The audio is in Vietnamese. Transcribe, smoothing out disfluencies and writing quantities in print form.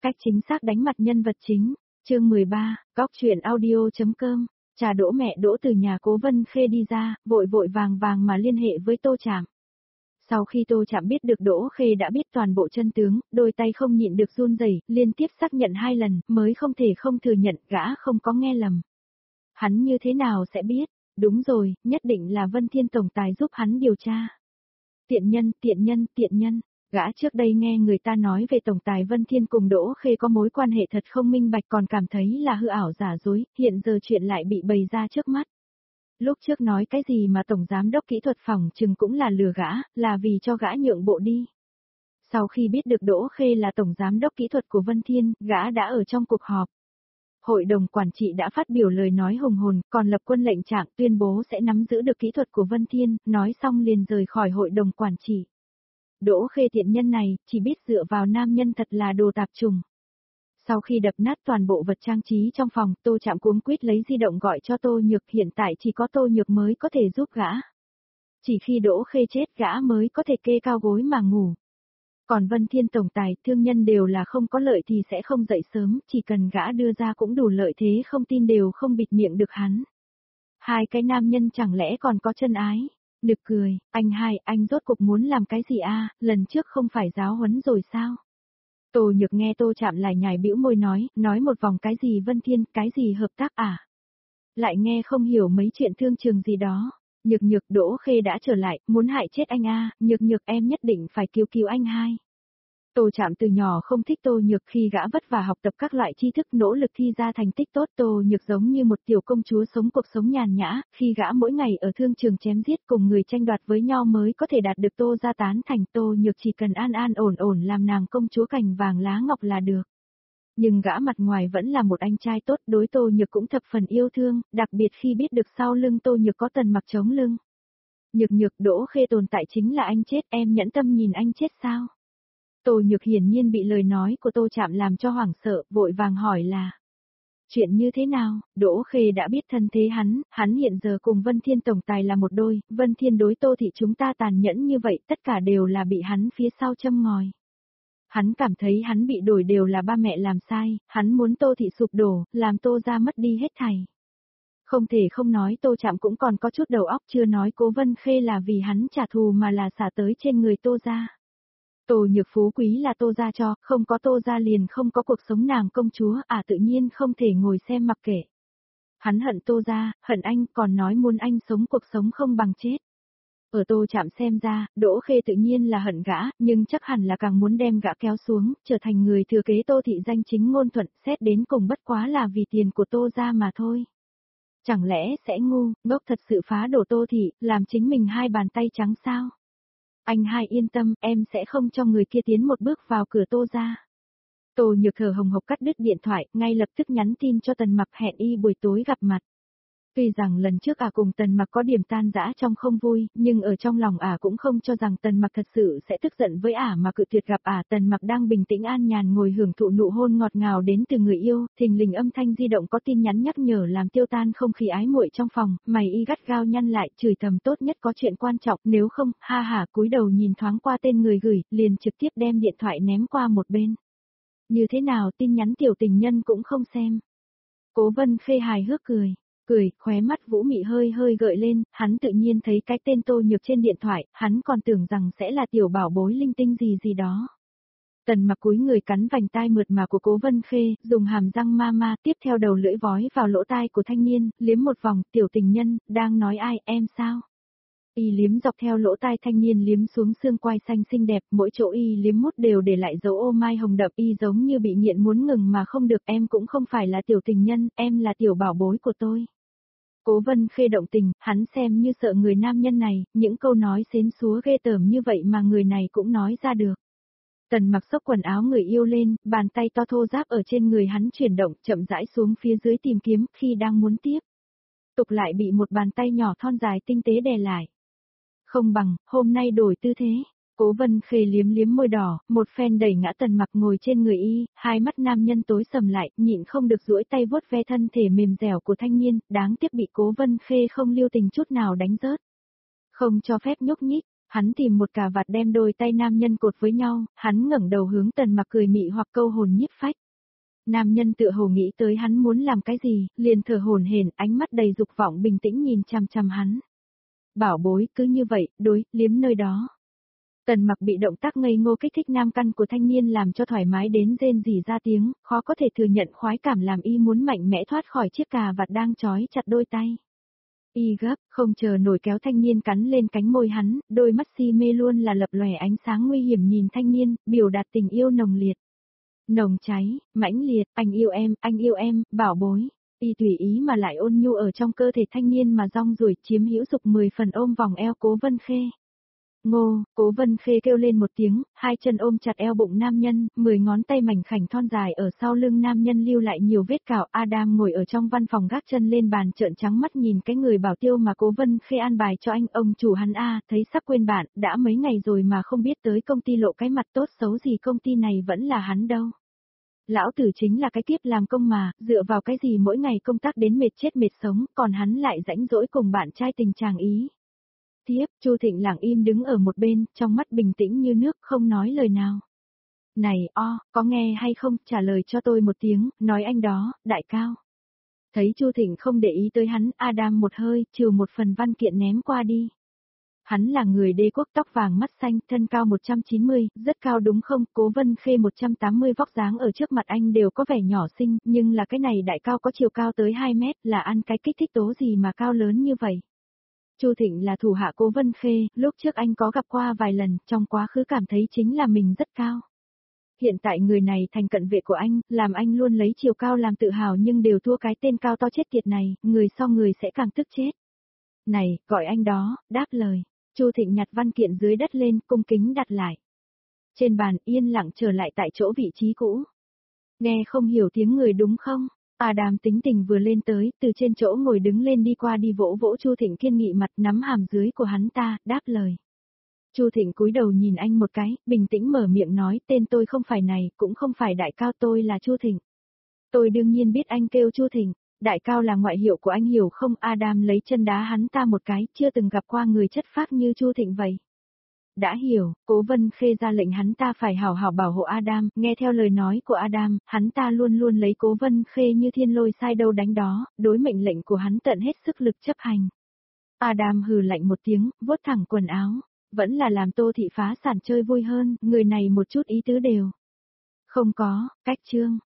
Cách chính xác đánh mặt nhân vật chính. Chương 13, Góc truyện audio.com. Trà đỗ mẹ Đỗ từ nhà Cố Vân Khê đi ra, vội vội vàng vàng mà liên hệ với Tô Trạm. Sau khi Tô Trạm biết được Đỗ Khê đã biết toàn bộ chân tướng, đôi tay không nhịn được run rẩy, liên tiếp xác nhận 2 lần, mới không thể không thừa nhận gã không có nghe lầm. Hắn như thế nào sẽ biết? Đúng rồi, nhất định là Vân Thiên tổng tài giúp hắn điều tra. Tiện nhân. Gã trước đây nghe người ta nói về tổng tài Vân Thiên cùng Đỗ Khê có mối quan hệ thật không minh bạch, còn cảm thấy là hư ảo giả dối, hiện giờ chuyện lại bị bày ra trước mắt. Lúc trước nói cái gì mà tổng giám đốc kỹ thuật phòng chừng cũng là lừa gã, là vì cho gã nhượng bộ đi. Sau khi biết được Đỗ Khê là tổng giám đốc kỹ thuật của Vân Thiên, gã đã ở trong cuộc họp. Hội đồng quản trị đã phát biểu lời nói hùng hồn, còn lập quân lệnh trạng tuyên bố sẽ nắm giữ được kỹ thuật của Vân Thiên, nói xong liền rời khỏi hội đồng quản trị. Đỗ Khê tiện nhân này, chỉ biết dựa vào nam nhân thật là đồ tạp trùng. Sau khi đập nát toàn bộ vật trang trí trong phòng, Tô Trạm cuống quýt lấy di động gọi cho Tô Nhược, hiện tại chỉ có Tô Nhược mới có thể giúp gã. Chỉ khi Đỗ Khê chết gã mới có thể kê cao gối mà ngủ. Còn Vân Thiên tổng tài, thương nhân đều là không có lợi thì sẽ không dậy sớm, chỉ cần gã đưa ra cũng đủ lợi thế, không tin đều không bịt miệng được hắn. Hai cái nam nhân chẳng lẽ còn có chân ái? Nực cười, anh rốt cuộc muốn làm cái gì a? Lần trước không phải giáo huấn rồi sao? Tô Nhược nghe Tô Trạm lại nhảy bĩu môi nói một vòng cái gì Vân Thiên, cái gì hợp tác à? Lại nghe không hiểu mấy chuyện thương trường gì đó. Nhược Đỗ Khê đã trở lại, muốn hại chết anh a, Nhược em nhất định phải cứu anh hai. Tô Trạm từ nhỏ không thích Tô Nhược, khi gã vất vả học tập các loại tri thức nỗ lực thi ra thành tích tốt, Tô Nhược giống như một tiểu công chúa sống cuộc sống nhàn nhã, khi gã mỗi ngày ở thương trường chém giết cùng người tranh đoạt với nhau mới có thể đạt được Tô gia tán thành, Tô Nhược chỉ cần an ổn làm nàng công chúa cành vàng lá ngọc là được. Nhưng gã mặt ngoài vẫn là một anh trai tốt, đối Tô Nhược cũng thập phần yêu thương, đặc biệt khi biết được sau lưng Tô Nhược có Tần Mặc chống lưng. Nhược Đỗ Khê tồn tại chính là anh chết, em nhẫn tâm nhìn anh chết sao? Tô Nhược hiển nhiên bị lời nói của Tô Trạm làm cho hoảng sợ, vội vàng hỏi là: chuyện như thế nào? Đỗ Khê đã biết thân thế hắn hiện giờ cùng Vân Thiên tổng tài là một đôi, Vân Thiên đối Tô thị chúng ta tàn nhẫn như vậy, tất cả đều là bị hắn phía sau châm ngòi. Hắn cảm thấy hắn bị đổi đều là ba mẹ làm sai, hắn muốn Tô thị sụp đổ, làm Tô gia mất đi hết thảy. Không thể không nói Tô Trạm cũng còn có chút đầu óc, chưa nói Cố Vân Khê là vì hắn trả thù mà là xả tới trên người Tô gia. Tô Nhược phú quý là Tô gia cho, không có Tô gia liền không có cuộc sống nàng công chúa, tự nhiên không thể ngồi xem mặc kệ. Hắn hận Tô gia, hận anh, còn nói muốn anh sống cuộc sống không bằng chết. Ở Tô Trạm xem ra, Đỗ Khê tự nhiên là hận gã, nhưng chắc hẳn là càng muốn đem gã kéo xuống, trở thành người thừa kế Tô thị danh chính ngôn thuận, xét đến cùng bất quá là vì tiền của Tô gia mà thôi. Chẳng lẽ sẽ ngu, ngốc thật sự phá đổ Tô thị, làm chính mình hai bàn tay trắng sao? Anh hai yên tâm, em sẽ không cho người kia tiến một bước vào cửa Tô gia. Tô Nhược thở hồng hộc cắt đứt điện thoại, ngay lập tức nhắn tin cho Tần Mặc hẹn y buổi tối gặp mặt. Tuy rằng lần trước cùng Tần Mặc có điểm tan rã trong không vui, nhưng ở trong lòng cũng không cho rằng Tần Mặc thật sự sẽ tức giận với mà cự tuyệt gặp Tần Mặc đang bình tĩnh an nhàn ngồi hưởng thụ nụ hôn ngọt ngào đến từ người yêu, thình lình âm thanh di động có tin nhắn nhắc nhở làm tiêu tan không khí ái muội trong phòng, mày y gắt gao nhăn lại, chửi thầm tốt nhất có chuyện quan trọng, nếu không, cúi đầu nhìn thoáng qua tên người gửi, liền trực tiếp đem điện thoại ném qua một bên. Như thế nào, tin nhắn tiểu tình nhân cũng không xem. Cố Vân Khê hài hước cười, khóe mắt Vũ Mị hơi gợi lên, hắn tự nhiên thấy cái tên Tô Nhược trên điện thoại, hắn còn tưởng rằng sẽ là tiểu bảo bối linh tinh gì đó. Tần Mặc cúi người cắn vành tai mượt mà của Cố Vân Khê, dùng hàm răng ma, tiếp theo đầu lưỡi vói vào lỗ tai của thanh niên, liếm một vòng, tiểu tình nhân, đang nói ai, em sao? Y liếm dọc theo lỗ tai thanh niên liếm xuống xương quai xanh xinh đẹp, mỗi chỗ y liếm mút đều để lại dấu ô mai hồng đậm, y giống như bị nghiện muốn ngừng mà không được, em cũng không phải là tiểu tình nhân, em là tiểu bảo bối của tôi. Cố Vân Khê động tình, hắn xem như sợ người nam nhân này, những câu nói xến xúa ghê tởm như vậy mà người này cũng nói ra được. Tần Mặc xốc quần áo người yêu lên, bàn tay to thô ráp ở trên người hắn chuyển động, chậm rãi xuống phía dưới tìm kiếm, khi đang muốn tiếp tục lại bị một bàn tay nhỏ thon dài tinh tế đè lại. Không bằng, hôm nay đổi tư thế. Cố Vân Khê liếm môi đỏ, một phen đẩy ngã Tần Mặc ngồi trên người y, hai mắt nam nhân tối sầm lại, nhịn không được duỗi tay vuốt ve thân thể mềm dẻo của thanh niên, đáng tiếc bị Cố Vân Khê không lưu tình chút nào đánh rớt. Không cho phép nhúc nhích, Hắn tìm một cà vạt đem đôi tay nam nhân cột với nhau, hắn ngẩng đầu hướng Tần Mặc cười mị hoặc câu hồn nhiếp phách. Nam nhân tựa hồ nghĩ tới hắn muốn làm cái gì, liền thở hổn hển, ánh mắt đầy dục vọng bình tĩnh nhìn chằm chằm hắn. Bảo bối, cứ như vậy, liếm nơi đó. Tần Mặc bị động tác ngây ngô kích thích nam căn của thanh niên làm cho thoải mái đến rên rỉ ra tiếng, khó có thể thừa nhận khoái cảm làm y muốn mạnh mẽ thoát khỏi chiếc cà vạt đang trói chặt đôi tay. Y gấp, không chờ nổi kéo thanh niên cắn lên cánh môi hắn, đôi mắt si mê luôn là lập lòe ánh sáng nguy hiểm nhìn thanh niên, biểu đạt tình yêu nồng liệt. Nồng cháy, mãnh liệt, anh yêu em, bảo bối. Y tùy ý mà lại ôn nhu ở trong cơ thể thanh niên mà rong ruổi chiếm hữu dục 10 phần ôm vòng eo Cố Vân Khê. Ngô, Cố Vân Khê kêu lên một tiếng, hai chân ôm chặt eo bụng nam nhân, 10 ngón tay mảnh khảnh thon dài ở sau lưng nam nhân lưu lại nhiều vết cào. Adam ngồi ở trong văn phòng gác chân lên bàn trợn trắng mắt nhìn cái người bảo tiêu mà Cố Vân Khê an bài cho anh. Ông chủ hắn thấy sắp quên bạn, đã mấy ngày rồi mà không biết tới công ty lộ cái mặt tốt xấu gì, công ty này vẫn là hắn đâu. Lão tử chính là cái kiếp làm công mà, dựa vào cái gì mỗi ngày công tác đến mệt chết mệt sống, còn hắn lại rãnh rỗi cùng bạn trai tình chàng ý. Tiếp, Chu Thịnh lặng im đứng ở một bên, trong mắt bình tĩnh như nước, không nói lời nào. Này, có nghe hay không, trả lời cho tôi một tiếng, nói anh đó, đại cao. Thấy Chu Thịnh không để ý tới hắn, Adam một hơi, trừ một phần văn kiện ném qua đi. Hắn là người đế quốc, tóc vàng mắt xanh, thân cao 190, rất cao đúng không? Cố Vân Khê 180, vóc dáng ở trước mặt anh đều có vẻ nhỏ xinh, nhưng là cái này đại cao có chiều cao tới 2 mét, là ăn cái kích thích tố gì mà cao lớn như vậy? Chu Thịnh là thủ hạ Cố Vân Khê, lúc trước anh có gặp qua vài lần, trong quá khứ cảm thấy chính là mình rất cao. Hiện tại người này thành cận vệ của anh, làm anh luôn lấy chiều cao làm tự hào nhưng đều thua cái tên cao to chết tiệt này, người so người sẽ càng tức chết. Này, gọi anh đó, đáp lời. Chu Thịnh nhặt văn kiện dưới đất lên, cung kính đặt lại. Trên bàn yên lặng trở lại tại chỗ vị trí cũ. Nghe không hiểu tiếng người đúng không? Adam tính tình vừa lên tới, từ trên chỗ ngồi đứng lên đi qua đi vỗ vỗ Chu Thịnh kiên nghị mặt, nắm hàm dưới của hắn ta, đáp lời. Chu Thịnh cúi đầu nhìn anh một cái, bình tĩnh mở miệng nói, tên tôi không phải này, cũng không phải đại cao, tôi là Chu Thịnh. Tôi đương nhiên biết anh kêu Chu Thịnh, đại cao là ngoại hiệu của anh hiểu không? Adam lấy chân đá hắn ta một cái, chưa từng gặp qua người chất phác như Chu Thịnh vậy. Đã hiểu, Cố Vân Khê ra lệnh hắn ta phải hảo hảo bảo hộ Adam, nghe theo lời nói của Adam, hắn ta luôn luôn lấy Cố Vân Khê như thiên lôi sai đâu đánh đó, đối mệnh lệnh của hắn tận hết sức lực chấp hành. Adam hừ lạnh một tiếng, vuốt thẳng quần áo, vẫn là làm Tô Thị phá sản chơi vui hơn, người này một chút ý tứ đều không có, cách chương.